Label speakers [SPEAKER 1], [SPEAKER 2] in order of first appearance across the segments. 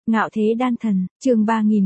[SPEAKER 1] Ngạo thế đan thần, chương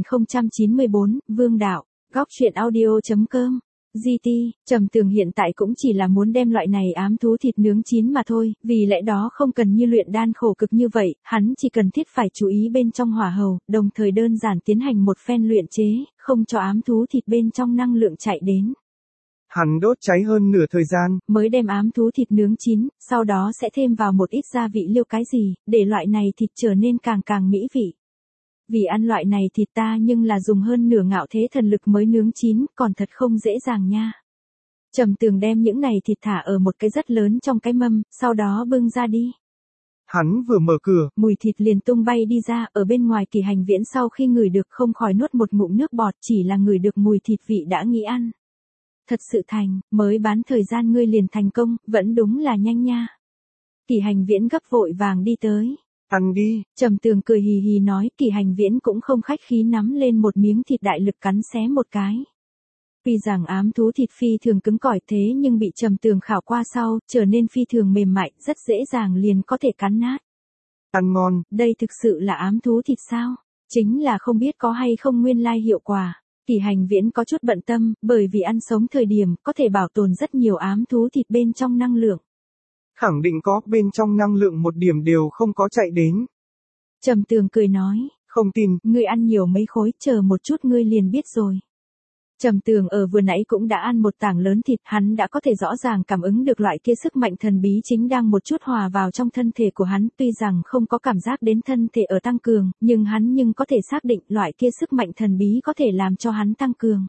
[SPEAKER 1] 3094, Vương đạo, góc truyện audio.com. GT, Trầm Tường hiện tại cũng chỉ là muốn đem loại này ám thú thịt nướng chín mà thôi, vì lẽ đó không cần như luyện đan khổ cực như vậy, hắn chỉ cần thiết phải chú ý bên trong hỏa hầu, đồng thời đơn giản tiến hành một phen luyện chế, không cho ám thú thịt bên trong năng lượng chạy đến.
[SPEAKER 2] Hắn đốt cháy hơn nửa thời gian,
[SPEAKER 1] mới đem ám thú thịt nướng chín, sau đó sẽ thêm vào một ít gia vị liêu cái gì, để loại này thịt trở nên càng mỹ vị. Vì ăn loại này thịt ta nhưng là dùng hơn nửa ngạo thế thần lực mới nướng chín, còn thật không dễ dàng nha. Trầm Tường đem những này thịt thả ở một cái rất lớn trong cái mâm, sau đó bưng ra đi.
[SPEAKER 2] Hắn vừa mở cửa,
[SPEAKER 1] mùi thịt liền tung bay đi ra, ở bên ngoài Kỳ Hành Viễn sau khi ngửi được không khỏi nuốt một ngụm nước bọt, chỉ là ngửi được mùi thịt vị đã nghĩ ăn. Thật sự thành, mới bán thời gian ngươi liền thành công, vẫn đúng là nhanh nha. Kỳ Hành Viễn gấp vội vàng đi tới.
[SPEAKER 2] Ăn đi.
[SPEAKER 1] Trầm Tường cười hì hì nói, Kỳ Hành Viễn cũng không khách khí nắm lên một miếng thịt đại lực cắn xé một cái. Vì rằng ám thú thịt phi thường cứng cỏi thế nhưng bị Trầm Tường khảo qua sau, trở nên phi thường mềm mại, rất dễ dàng liền có thể cắn nát.
[SPEAKER 2] Ăn ngon.
[SPEAKER 1] Đây thực sự là ám thú thịt sao? Chính là không biết có hay không nguyên lai hiệu quả. Kỳ Hành Viễn có chút bận tâm, bởi vì ăn sống thời điểm có thể bảo tồn rất nhiều ám thú thịt bên trong năng lượng.
[SPEAKER 2] Khẳng định có, bên trong năng lượng một điểm đều không có chạy đến.
[SPEAKER 1] Trầm Tường cười nói,
[SPEAKER 2] không tin,
[SPEAKER 1] ngươi ăn nhiều mấy khối, chờ một chút ngươi liền biết rồi. Trầm Tường ở vừa nãy cũng đã ăn một tảng lớn thịt, hắn đã có thể rõ ràng cảm ứng được loại kia sức mạnh thần bí chính đang một chút hòa vào trong thân thể của hắn, tuy rằng không có cảm giác đến thân thể ở tăng cường, nhưng hắn có thể xác định loại kia sức mạnh thần bí có thể làm cho hắn tăng cường.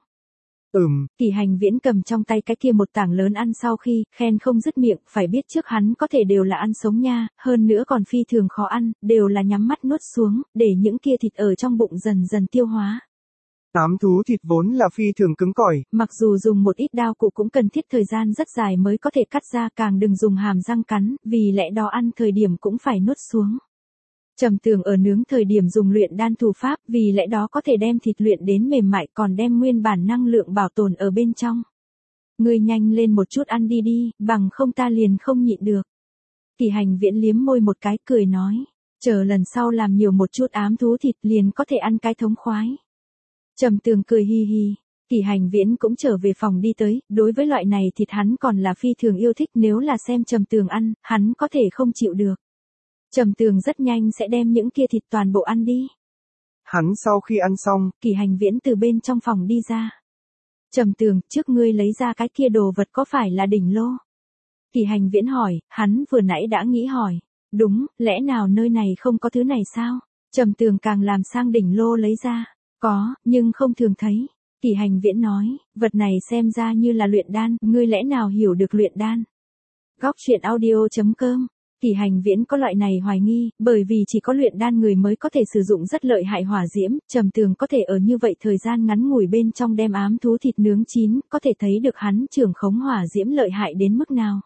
[SPEAKER 1] Kỳ Hành Viễn cầm trong tay cái kia một tảng lớn ăn sau khi, khen không dứt miệng, phải biết trước hắn có thể đều là ăn sống nha, hơn nữa còn phi thường khó ăn, đều là nhắm mắt nuốt xuống, để những kia thịt ở trong bụng dần dần tiêu hóa.
[SPEAKER 2] Ám thú thịt vốn là phi thường cứng cỏi.
[SPEAKER 1] Mặc dù dùng một ít đao cụ cũng cần thiết thời gian rất dài mới có thể cắt ra, càng đừng dùng hàm răng cắn, vì lẽ đó ăn thời điểm cũng phải nuốt xuống. Trầm Tường ở nướng thời điểm dùng luyện đan thủ pháp, vì lẽ đó có thể đem thịt luyện đến mềm mại, còn đem nguyên bản năng lượng bảo tồn ở bên trong. Ngươi nhanh lên một chút ăn đi đi, bằng không ta liền không nhịn được. Kỳ Hành Viễn liếm môi một cái cười nói, chờ lần sau làm nhiều một chút ám thú thịt liền có thể ăn cái thống khoái. Trầm Tường cười hi hi. Kỳ Hành Viễn cũng trở về phòng đi tới, đối với loại này thịt hắn còn là phi thường yêu thích, nếu là xem Trầm Tường ăn, hắn có thể không chịu được. Trầm Tường rất nhanh sẽ đem những kia thịt toàn bộ ăn đi.
[SPEAKER 2] Hắn sau khi ăn xong,
[SPEAKER 1] Kỳ Hành Viễn từ bên trong phòng đi ra. Trầm Tường, trước ngươi lấy ra cái kia đồ vật có phải là đỉnh lô? Kỳ Hành Viễn hỏi, hắn vừa nãy đã nghĩ hỏi. Đúng, lẽ nào nơi này không có thứ này sao? Trầm Tường càng làm sang đỉnh lô lấy ra. Có, nhưng không thường thấy. Kỳ Hành Viễn nói, vật này xem ra như là luyện đan, ngươi lẽ nào hiểu được luyện đan? Góc truyện audio.com. Kỳ Hành Viễn có loại này hoài nghi, bởi vì chỉ có luyện đan người mới có thể sử dụng rất lợi hại hỏa diễm, Trầm Tường có thể ở như vậy thời gian ngắn ngủi bên trong đem ám thú thịt nướng chín, có thể thấy được hắn trưởng khống hỏa diễm lợi hại đến mức nào.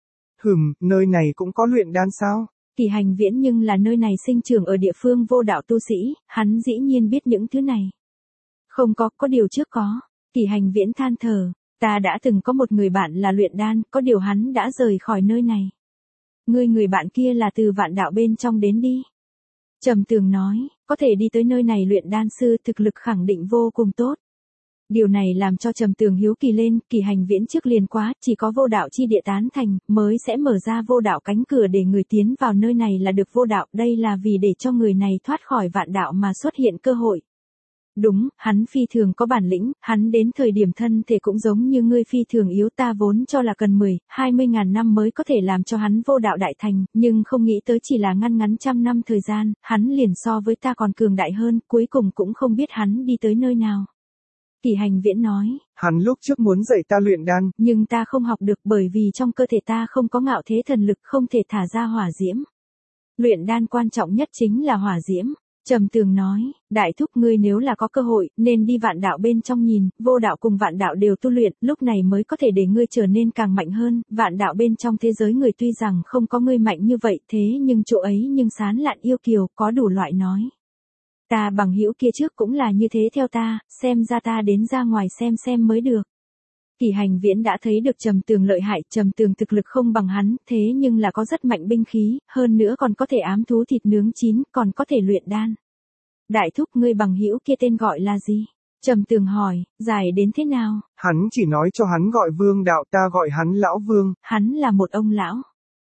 [SPEAKER 2] Nơi này cũng có luyện đan sao?
[SPEAKER 1] Kỳ Hành Viễn nhưng là nơi này sinh trưởng ở địa phương vô đạo tu sĩ, hắn dĩ nhiên biết những thứ này. Không có điều trước có. Kỳ Hành Viễn than thở, ta đã từng có một người bạn là luyện đan, có điều hắn đã rời khỏi nơi này. Người bạn kia là từ Vạn Đạo bên trong đến đi. Trầm Tường nói, có thể đi tới nơi này luyện đan sư thực lực khẳng định vô cùng tốt. Điều này làm cho Trầm Tường hiếu kỳ lên, Kỳ Hành Viễn trước liền quá, chỉ có vô đạo chi địa tán thành, mới sẽ mở ra vô đạo cánh cửa để người tiến vào nơi này là được vô đạo, đây là vì để cho người này thoát khỏi vạn đạo mà xuất hiện cơ hội. Đúng, hắn phi thường có bản lĩnh, hắn đến thời điểm thân thể cũng giống như ngươi phi thường yếu, ta vốn cho là cần 10-20 ngàn năm mới có thể làm cho hắn vô đạo đại thành, nhưng không nghĩ tới chỉ là ngắn trăm năm thời gian, hắn liền so với ta còn cường đại hơn, cuối cùng cũng không biết hắn đi tới nơi nào. Kỳ Hành Viễn nói,
[SPEAKER 2] hắn lúc trước muốn dạy ta luyện đan,
[SPEAKER 1] nhưng ta không học được bởi vì trong cơ thể ta không có ngạo thế thần lực, không thể thả ra hỏa diễm. Luyện đan quan trọng nhất chính là hỏa diễm. Trầm Tường nói, đại thúc ngươi nếu là có cơ hội, nên đi vạn đạo bên trong nhìn, vô đạo cùng vạn đạo đều tu luyện, lúc này mới có thể để ngươi trở nên càng mạnh hơn, vạn đạo bên trong thế giới người tuy rằng không có ngươi mạnh như vậy, thế nhưng chỗ ấy nhưng sán lạn yêu kiều, có đủ loại nói. Ta bằng hữu kia trước cũng là như thế theo ta, xem ra ta đến ra ngoài xem mới được. Kỳ Hành Viễn đã thấy được Trầm Tường lợi hại, Trầm Tường thực lực không bằng hắn, thế nhưng là có rất mạnh binh khí, hơn nữa còn có thể ám thú thịt nướng chín, còn có thể luyện đan. Đại thúc ngươi bằng hữu kia tên gọi là gì? Trầm Tường hỏi, giải đến thế nào?
[SPEAKER 2] Hắn chỉ nói cho hắn gọi Vương Đạo, ta gọi hắn Lão Vương.
[SPEAKER 1] Hắn là một ông lão.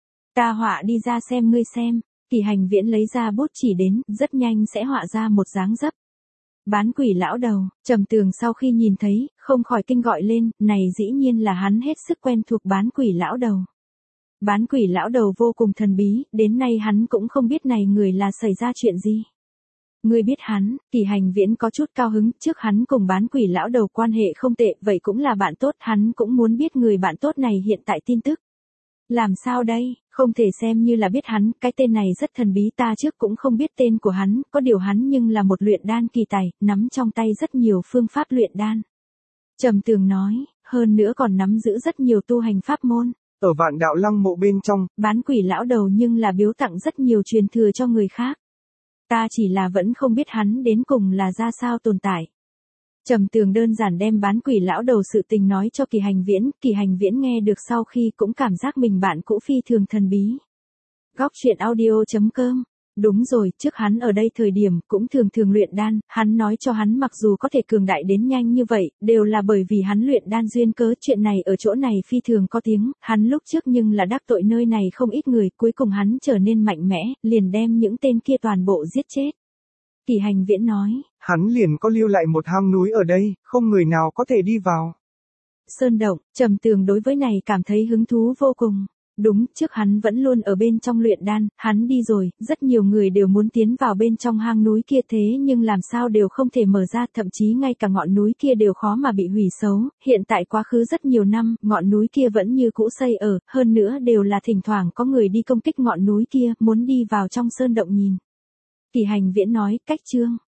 [SPEAKER 1] Ta họa đi ra xem ngươi xem. Kỳ Hành Viễn lấy ra bút chỉ đến, rất nhanh sẽ họa ra một dáng dấp. Bán quỷ lão đầu. Trầm Tường sau khi nhìn thấy, không khỏi kinh gọi lên, này dĩ nhiên là hắn hết sức quen thuộc bán quỷ lão đầu. Bán quỷ lão đầu vô cùng thần bí, đến nay hắn cũng không biết này người là xảy ra chuyện gì. Ngươi biết hắn? Kỳ Hành Viễn có chút cao hứng, trước hắn cùng bán quỷ lão đầu quan hệ không tệ, vậy cũng là bạn tốt, hắn cũng muốn biết người bạn tốt này hiện tại tin tức. Làm sao đây, không thể xem như là biết hắn, cái tên này rất thần bí, ta trước cũng không biết tên của hắn, có điều hắn nhưng là một luyện đan kỳ tài, nắm trong tay rất nhiều phương pháp luyện đan. Trầm Tường nói, hơn nữa còn nắm giữ rất nhiều tu hành pháp môn.
[SPEAKER 2] Ở Vạn Đạo Lăng mộ bên trong,
[SPEAKER 1] bán quỷ lão đầu nhưng là biếu tặng rất nhiều truyền thừa cho người khác. Ta chỉ là vẫn không biết hắn đến cùng là ra sao tồn tại. Trầm Tường đơn giản đem bán quỷ lão đầu sự tình nói cho Kỳ Hành Viễn nghe được sau khi cũng cảm giác mình bạn cũ phi thường thần bí. Góc truyện audio.com. Đúng rồi, trước hắn ở đây thời điểm cũng thường luyện đan, hắn nói cho hắn mặc dù có thể cường đại đến nhanh như vậy, đều là bởi vì hắn luyện đan duyên cớ, chuyện này ở chỗ này phi thường có tiếng, hắn lúc trước nhưng là đắc tội nơi này không ít người, cuối cùng hắn trở nên mạnh mẽ, liền đem những tên kia toàn bộ giết chết. Kỳ Hành Viễn nói,
[SPEAKER 2] hắn liền có lưu lại một hang núi ở đây, không người nào có thể đi vào.
[SPEAKER 1] Sơn động. Trầm Tường đối với này cảm thấy hứng thú vô cùng. Đúng, trước hắn vẫn luôn ở bên trong luyện đan, hắn đi rồi, rất nhiều người đều muốn tiến vào bên trong hang núi kia thế nhưng làm sao đều không thể mở ra, thậm chí ngay cả ngọn núi kia đều khó mà bị hủy xấu, hiện tại quá khứ rất nhiều năm, ngọn núi kia vẫn như cũ xây ở, hơn nữa đều là thỉnh thoảng có người đi công kích ngọn núi kia, muốn đi vào trong sơn động nhìn. Kỳ Hành Viễn nói, cách chương.